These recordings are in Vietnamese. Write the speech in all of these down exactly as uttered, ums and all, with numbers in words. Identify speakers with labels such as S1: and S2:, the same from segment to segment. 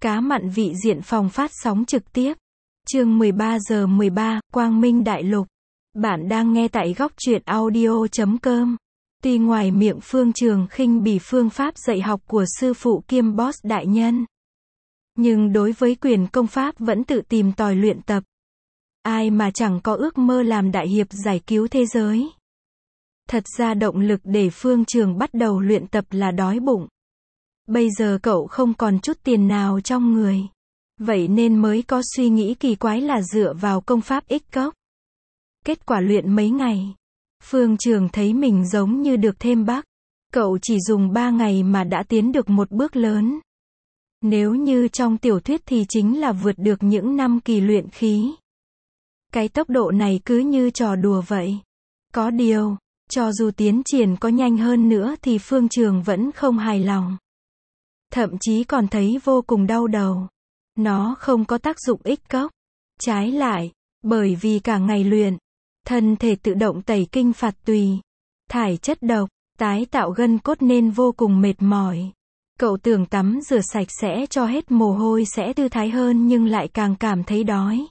S1: Cá mặn vị diện phòng phát sóng trực tiếp. Chương mười ba giờ mười ba, Quang Minh Đại Lục. Bạn đang nghe tại góc truyện audio chấm com. Tuy ngoài miệng Phương Trường khinh bỉ phương pháp dạy học của sư phụ kiêm boss đại nhân, nhưng đối với quyền công pháp vẫn tự tìm tòi luyện tập. Ai mà chẳng có ước mơ làm đại hiệp giải cứu thế giới. Thật ra động lực để Phương Trường bắt đầu luyện tập là đói bụng. Bây giờ cậu không còn chút tiền nào trong người. Vậy nên mới có suy nghĩ kỳ quái là dựa vào công pháp ích cốc. Kết quả luyện mấy ngày, Phương Trường thấy mình giống như được thêm bác. Cậu chỉ dùng ba ngày mà đã tiến được một bước lớn. Nếu như trong tiểu thuyết thì chính là vượt được những năm kỳ luyện khí. Cái tốc độ này cứ như trò đùa vậy. Có điều, cho dù tiến triển có nhanh hơn nữa thì Phương Trường vẫn không hài lòng. Thậm chí còn thấy vô cùng đau đầu. Nó không có tác dụng ích cốc. Trái lại, bởi vì cả ngày luyện, thân thể tự động tẩy kinh phạt tùy, thải chất độc, tái tạo gân cốt nên vô cùng mệt mỏi. Cậu tưởng tắm rửa sạch sẽ cho hết mồ hôi sẽ thư thái hơn nhưng lại càng cảm thấy đói.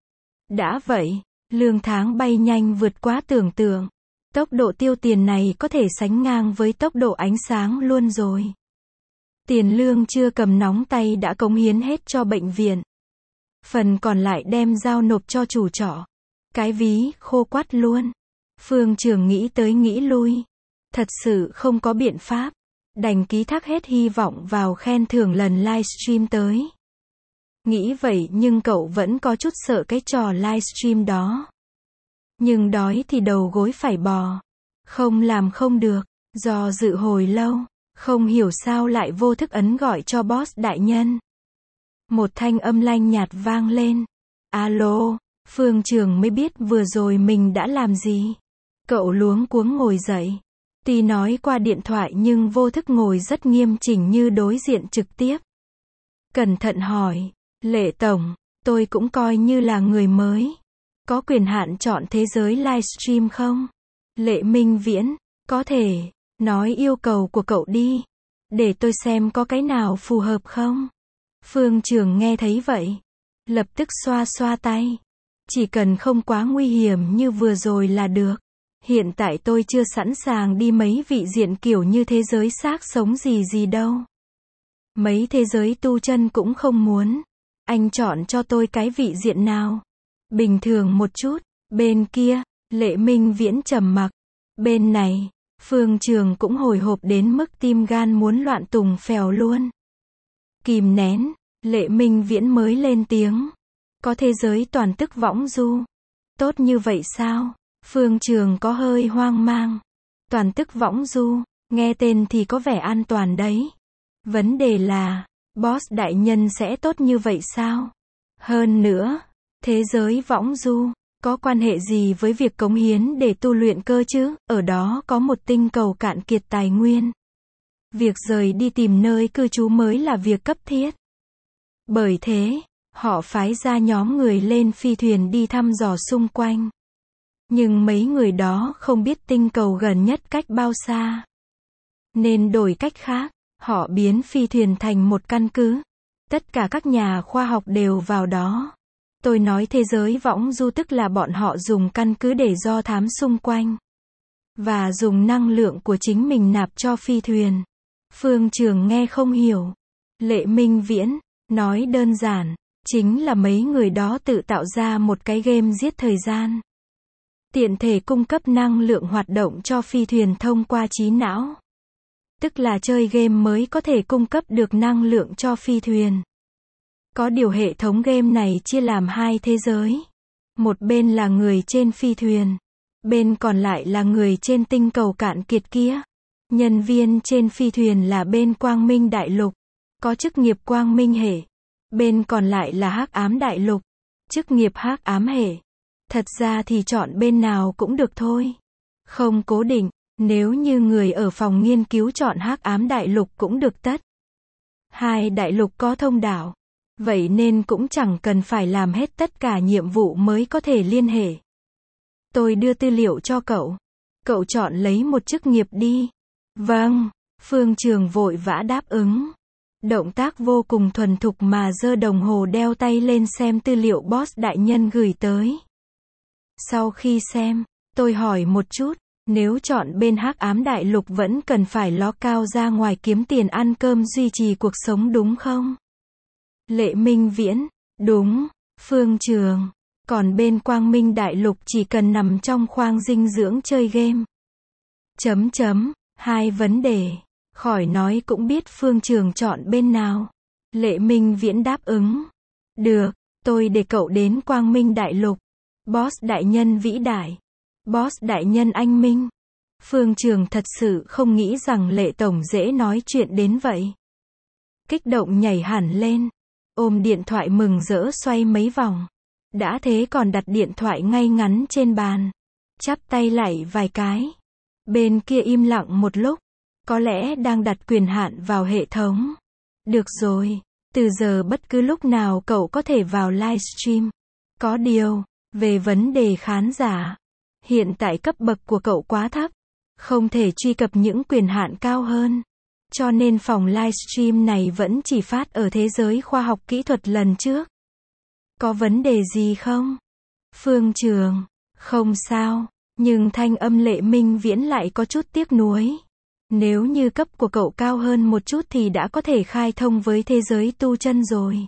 S1: Đã vậy, lương tháng bay nhanh vượt quá tưởng tượng. Tốc độ tiêu tiền này có thể sánh ngang với tốc độ ánh sáng luôn rồi. Tiền lương chưa cầm nóng tay đã cống hiến hết cho bệnh viện. Phần còn lại đem giao nộp cho chủ trọ. Cái ví khô quắt luôn. Phương Trường nghĩ tới nghĩ lui. Thật sự không có biện pháp. Đành ký thác hết hy vọng vào khen thưởng lần livestream tới. Nghĩ vậy nhưng cậu vẫn có chút sợ cái trò livestream đó. Nhưng đói thì đầu gối phải bò. Không làm không được. Do dự hồi lâu, không hiểu sao lại vô thức ấn gọi cho boss đại nhân. Một thanh âm lanh nhạt vang lên. Alo, Phương Trường mới biết vừa rồi mình đã làm gì. Cậu luống cuống ngồi dậy. Tuy nói qua điện thoại nhưng vô thức ngồi rất nghiêm chỉnh như đối diện trực tiếp. Cẩn thận hỏi, Lệ Tổng, tôi cũng coi như là người mới. Có quyền hạn chọn thế giới livestream không? Lệ Minh Viễn, có thể, nói yêu cầu của cậu đi. Để tôi xem có cái nào phù hợp không? Phương Trường nghe thấy vậy. Lập tức xoa xoa tay. Chỉ cần không quá nguy hiểm như vừa rồi là được. Hiện tại tôi chưa sẵn sàng đi mấy vị diện kiểu như thế giới xác sống gì gì đâu. Mấy thế giới tu chân cũng không muốn. Anh chọn cho tôi cái vị diện nào? Bình thường một chút. Bên kia, Lệ Minh Viễn trầm mặc. Bên này, Phương Trường cũng hồi hộp đến mức tim gan muốn loạn tùng phèo luôn. Kìm nén, Lệ Minh Viễn mới lên tiếng. Có thế giới toàn tức võng du. Tốt như vậy sao? Phương Trường có hơi hoang mang. Toàn tức võng du, nghe tên thì có vẻ an toàn đấy. Vấn đề là, boss đại nhân sẽ tốt như vậy sao? Hơn nữa, thế giới võng du, có quan hệ gì với việc cống hiến để tu luyện cơ chứ? Ở đó có một tinh cầu cạn kiệt tài nguyên. Việc rời đi tìm nơi cư trú mới là việc cấp thiết. Bởi thế, họ phái ra nhóm người lên phi thuyền đi thăm dò xung quanh. Nhưng mấy người đó không biết tinh cầu gần nhất cách bao xa. Nên đổi cách khác, họ biến phi thuyền thành một căn cứ. Tất cả các nhà khoa học đều vào đó. Tôi nói thế giới võng du tức là bọn họ dùng căn cứ để do thám xung quanh. Và dùng năng lượng của chính mình nạp cho phi thuyền. Phương Trường nghe không hiểu. Lệ Minh Viễn, nói đơn giản, chính là mấy người đó tự tạo ra một cái game giết thời gian. Tiện thể cung cấp năng lượng hoạt động cho phi thuyền thông qua trí não. Tức là chơi game mới có thể cung cấp được năng lượng cho phi thuyền. Có điều hệ thống game này chia làm hai thế giới. Một bên là người trên phi thuyền. Bên còn lại là người trên tinh cầu cạn kiệt kia. Nhân viên trên phi thuyền là bên Quang Minh Đại Lục. Có chức nghiệp Quang Minh hệ. Bên còn lại là Hắc Ám Đại Lục. Chức nghiệp Hắc Ám hệ. Thật ra thì chọn bên nào cũng được thôi. Không cố định, nếu như người ở phòng nghiên cứu chọn Hắc Ám Đại Lục cũng được tất. Hai đại lục có thông đạo. Vậy nên cũng chẳng cần phải làm hết tất cả nhiệm vụ mới có thể liên hệ. Tôi đưa tư liệu cho cậu. Cậu chọn lấy một chức nghiệp đi. Vâng, Phương Trường vội vã đáp ứng. Động tác vô cùng thuần thục mà giơ đồng hồ đeo tay lên xem tư liệu boss đại nhân gửi tới. Sau khi xem, tôi hỏi một chút, nếu chọn bên hắc ám đại lục vẫn cần phải ló cao ra ngoài kiếm tiền ăn cơm duy trì cuộc sống đúng không? Lệ Minh Viễn, đúng. Phương Trường, còn bên Quang Minh đại lục chỉ cần nằm trong khoang dinh dưỡng chơi game. Chấm chấm, hai vấn đề. Khỏi nói cũng biết Phương Trường chọn bên nào. Lệ Minh Viễn đáp ứng. Được, tôi để cậu đến Quang Minh đại lục. Boss đại nhân vĩ đại. Boss đại nhân anh minh. Phương Trường thật sự không nghĩ rằng Lệ Tổng dễ nói chuyện đến vậy. Kích động nhảy hẳn lên. Ôm điện thoại mừng rỡ xoay mấy vòng. Đã thế còn đặt điện thoại ngay ngắn trên bàn. Chắp tay lạy vài cái. Bên kia im lặng một lúc. Có lẽ đang đặt quyền hạn vào hệ thống. Được rồi. Từ giờ bất cứ lúc nào cậu có thể vào livestream. Có điều, về vấn đề khán giả. Hiện tại cấp bậc của cậu quá thấp. Không thể truy cập những quyền hạn cao hơn. Cho nên phòng livestream này vẫn chỉ phát ở thế giới khoa học kỹ thuật lần trước. Có vấn đề gì không? Phương Trường, không sao, nhưng thanh âm Lệ Minh Viễn lại có chút tiếc nuối. Nếu như cấp của cậu cao hơn một chút thì đã có thể khai thông với thế giới tu chân rồi.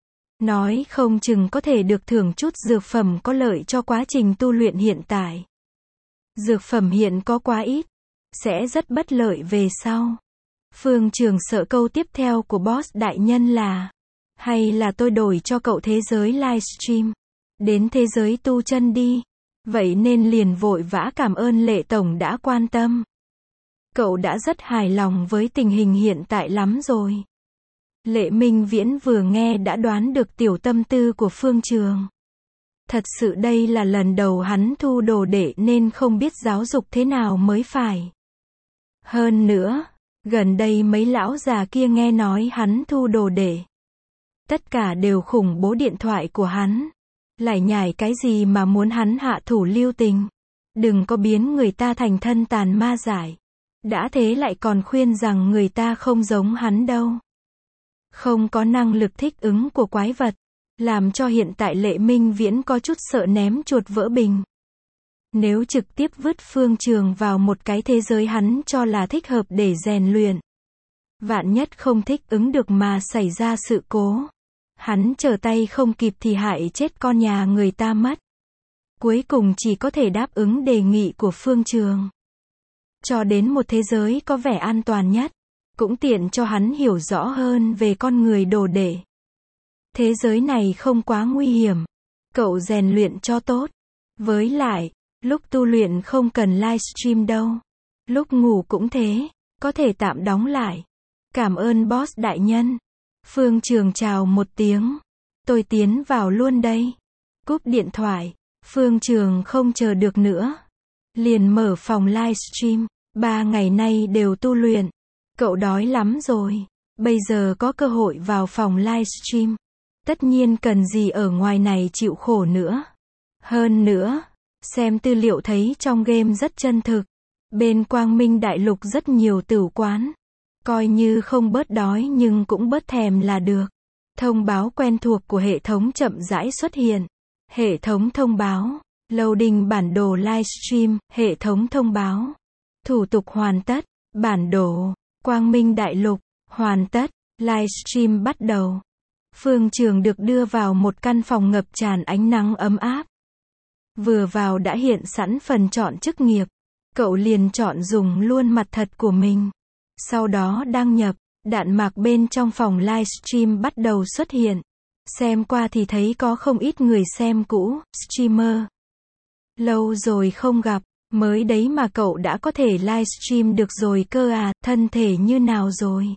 S1: Nói không chừng có thể được thưởng chút dược phẩm có lợi cho quá trình tu luyện hiện tại. Dược phẩm hiện có quá ít, sẽ rất bất lợi về sau. Phương Trường sợ câu tiếp theo của boss đại nhân là, hay là tôi đổi cho cậu thế giới livestream, đến thế giới tu chân đi. Vậy nên liền vội vã cảm ơn Lệ Tổng đã quan tâm. Cậu đã rất hài lòng với tình hình hiện tại lắm rồi. Lệ Minh Viễn vừa nghe đã đoán được tiểu tâm tư của Phương Trường. Thật sự đây là lần đầu hắn thu đồ đệ nên không biết giáo dục thế nào mới phải. Hơn nữa, gần đây mấy lão già kia nghe nói hắn thu đồ đệ. Tất cả đều khủng bố điện thoại của hắn. Lải nhải cái gì mà muốn hắn hạ thủ lưu tình. Đừng có biến người ta thành thân tàn ma dại. Đã thế lại còn khuyên rằng người ta không giống hắn đâu. Không có năng lực thích ứng của quái vật. Làm cho hiện tại Lệ Minh Viễn có chút sợ ném chuột vỡ bình. Nếu trực tiếp vứt Phương Trường vào một cái thế giới hắn cho là thích hợp để rèn luyện. Vạn nhất không thích ứng được mà xảy ra sự cố. Hắn trở tay không kịp thì hại chết con nhà người ta mất. Cuối cùng chỉ có thể đáp ứng đề nghị của Phương Trường. Cho đến một thế giới có vẻ an toàn nhất. Cũng tiện cho hắn hiểu rõ hơn về con người đồ đệ. Thế giới này không quá nguy hiểm. Cậu rèn luyện cho tốt. Với lại, lúc tu luyện không cần livestream đâu. Lúc ngủ cũng thế. Có thể tạm đóng lại. Cảm ơn boss đại nhân. Phương Trường chào một tiếng. Tôi tiến vào luôn đây. Cúp điện thoại. Phương Trường không chờ được nữa. Liền mở phòng livestream. Ba ngày nay đều tu luyện. Cậu đói lắm rồi. Bây giờ có cơ hội vào phòng livestream. Tất nhiên cần gì ở ngoài này chịu khổ nữa. Hơn nữa, xem tư liệu thấy trong game rất chân thực. Bên Quang Minh đại lục rất nhiều tửu quán. Coi như không bớt đói nhưng cũng bớt thèm là được. Thông báo quen thuộc của hệ thống chậm rãi xuất hiện. Hệ thống thông báo. Loading bản đồ livestream. Hệ thống thông báo. Thủ tục hoàn tất. Bản đồ. Quang Minh đại lục. Hoàn tất. Livestream bắt đầu. Phương Trường được đưa vào một căn phòng ngập tràn ánh nắng ấm áp. Vừa vào đã hiện sẵn phần chọn chức nghiệp. Cậu liền chọn dùng luôn mặt thật của mình. Sau đó đăng nhập, đạn mạc bên trong phòng livestream bắt đầu xuất hiện. Xem qua thì thấy có không ít người xem cũ, streamer. Lâu rồi không gặp, mới đấy mà cậu đã có thể livestream được rồi cơ à, thân thể như nào rồi?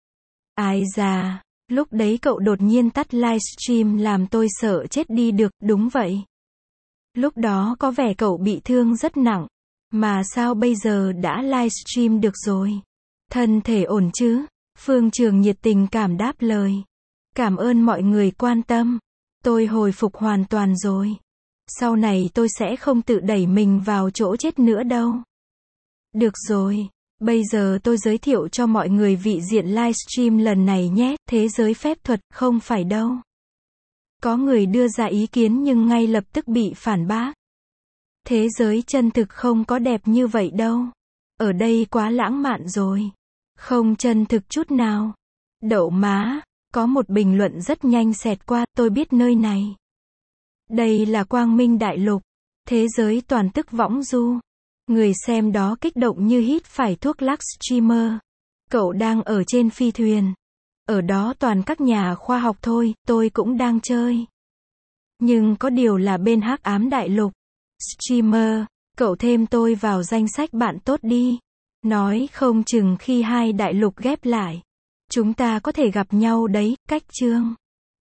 S1: Ai già, lúc đấy cậu đột nhiên tắt livestream làm tôi sợ chết đi được, đúng vậy. Lúc đó có vẻ cậu bị thương rất nặng, mà sao bây giờ đã livestream được rồi? Thân thể ổn chứ? Phương Trường nhiệt tình cảm đáp lời. Cảm ơn mọi người quan tâm. Tôi hồi phục hoàn toàn rồi. Sau này tôi sẽ không tự đẩy mình vào chỗ chết nữa đâu. Được rồi, Bây giờ tôi giới thiệu cho mọi người vị diện livestream lần này nhé, thế giới phép thuật, không phải đâu. Có người đưa ra ý kiến nhưng ngay lập tức bị phản bác. Thế giới chân thực không có đẹp như vậy đâu. Ở đây quá lãng mạn rồi. Không chân thực chút nào. Đậu má, có một bình luận rất nhanh xẹt qua, tôi biết nơi này. Đây là Quang Minh Đại Lục. Thế giới toàn tức võng du. Người xem đó kích động như hít phải thuốc lắc streamer. Cậu đang ở trên phi thuyền. Ở đó toàn các nhà khoa học thôi, tôi cũng đang chơi. Nhưng có điều là bên hắc ám đại lục. Streamer, cậu thêm tôi vào danh sách bạn tốt đi. Nói không chừng khi hai đại lục ghép lại, chúng ta có thể gặp nhau đấy, cách chương.